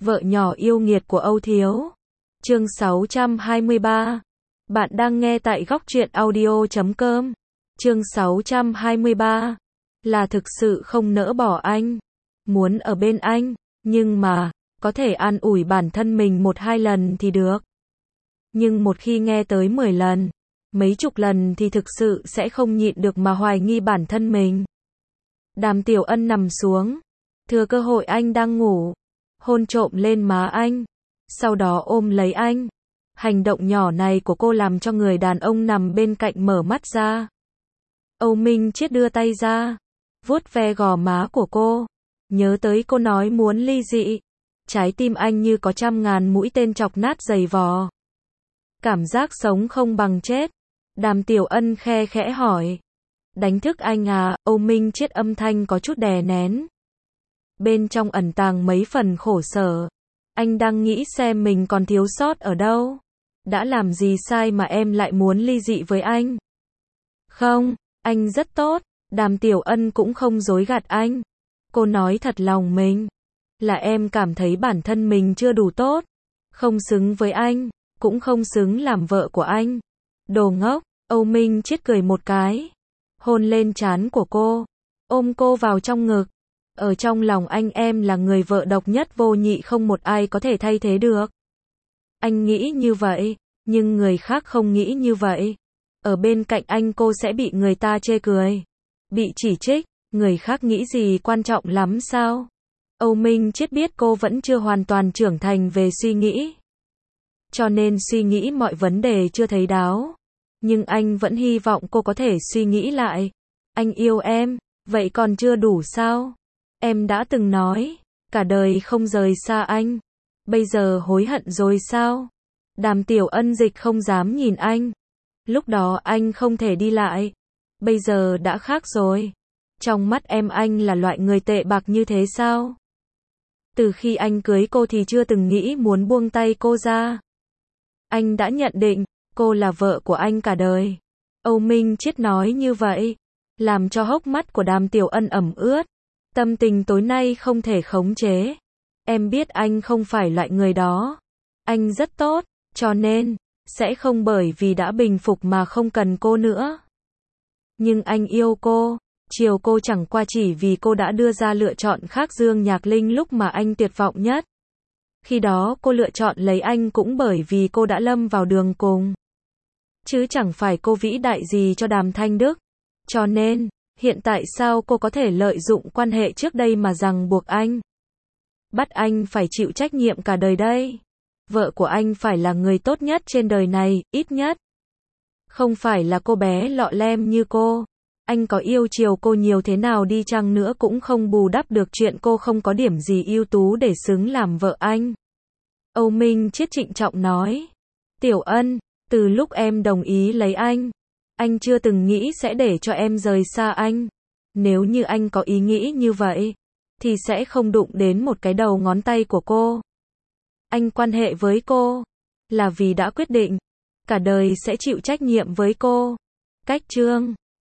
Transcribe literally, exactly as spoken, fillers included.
Vợ nhỏ yêu nghiệt của Âu Thiếu. Chương sáu trăm hai mươi ba. Bạn đang nghe tại góc truyện audio chấm com. Chương sáu trăm hai mươi ba. Là thực sự không nỡ bỏ anh. Muốn ở bên anh, nhưng mà, có thể an ủi bản thân mình một hai lần thì được. Nhưng một khi nghe tới mười lần, mấy chục lần thì thực sự sẽ không nhịn được mà hoài nghi bản thân mình. Đàm Tiểu Ân nằm xuống, thừa cơ hội anh đang ngủ, hôn trộm lên má anh, sau đó ôm lấy anh. Hành động nhỏ này của cô làm cho người đàn ông nằm bên cạnh mở mắt ra. Âu Minh Chiết đưa tay ra, vuốt ve gò má của cô, nhớ tới cô nói muốn ly dị. Trái tim anh như có trăm ngàn mũi tên chọc nát giày vò. Cảm giác sống không bằng chết. Đàm Tiểu Ân khe khẽ hỏi. Đánh thức anh à? Âu Minh Chiết âm thanh có chút đè nén. Bên trong ẩn tàng mấy phần khổ sở. Anh đang nghĩ xem mình còn thiếu sót ở đâu. Đã làm gì sai mà em lại muốn ly dị với anh? Không, anh rất tốt. Đàm Tiểu Ân cũng không dối gạt anh. Cô nói thật lòng mình. Là em cảm thấy bản thân mình chưa đủ tốt. Không xứng với anh, cũng không xứng làm vợ của anh. Đồ ngốc. Âu Minh Chiết cười một cái, hôn lên trán của cô, ôm cô vào trong ngực. Ở trong lòng anh em là người vợ độc nhất vô nhị, không một ai có thể thay thế được. Anh nghĩ như vậy, nhưng người khác không nghĩ như vậy. Ở bên cạnh anh cô sẽ bị người ta chê cười, bị chỉ trích, người khác nghĩ gì quan trọng lắm sao? Âu Minh Chiết biết cô vẫn chưa hoàn toàn trưởng thành về suy nghĩ, cho nên suy nghĩ mọi vấn đề chưa thấy đáo. Nhưng anh vẫn hy vọng cô có thể suy nghĩ lại. Anh yêu em, vậy còn chưa đủ sao? Em đã từng nói, cả đời không rời xa anh. Bây giờ hối hận rồi sao? Đàm Tiểu Ân dịch không dám nhìn anh. Lúc đó anh không thể đi lại. Bây giờ đã khác rồi. Trong mắt em anh là loại người tệ bạc như thế sao? Từ khi anh cưới cô thì chưa từng nghĩ muốn buông tay cô ra. Anh đã nhận định cô là vợ của anh cả đời. Âu Minh Chiết nói như vậy, làm cho hốc mắt của Đàm Tiểu Ân ẩm ướt. Tâm tình tối nay không thể khống chế. Em biết anh không phải loại người đó. Anh rất tốt, cho nên, sẽ không bởi vì đã bình phục mà không cần cô nữa. Nhưng anh yêu cô, chiều cô chẳng qua chỉ vì cô đã đưa ra lựa chọn khác Dương Nhạc Linh lúc mà anh tuyệt vọng nhất. Khi đó cô lựa chọn lấy anh cũng bởi vì cô đã lâm vào đường cùng. Chứ chẳng phải cô vĩ đại gì cho Đàm Thanh Đức. Cho nên, hiện tại sao cô có thể lợi dụng quan hệ trước đây mà ràng buộc anh? Bắt anh phải chịu trách nhiệm cả đời đây. Vợ của anh phải là người tốt nhất trên đời này, ít nhất. Không phải là cô bé lọ lem như cô. Anh có yêu chiều cô nhiều thế nào đi chăng nữa cũng không bù đắp được chuyện cô không có điểm gì ưu tú để xứng làm vợ anh. Âu Minh Chiết trịnh trọng nói. Tiểu Ân, từ lúc em đồng ý lấy anh, anh chưa từng nghĩ sẽ để cho em rời xa anh. Nếu như anh có ý nghĩ như vậy, thì sẽ không đụng đến một cái đầu ngón tay của cô. Anh quan hệ với cô, là vì đã quyết định, cả đời sẽ chịu trách nhiệm với cô. Cách chương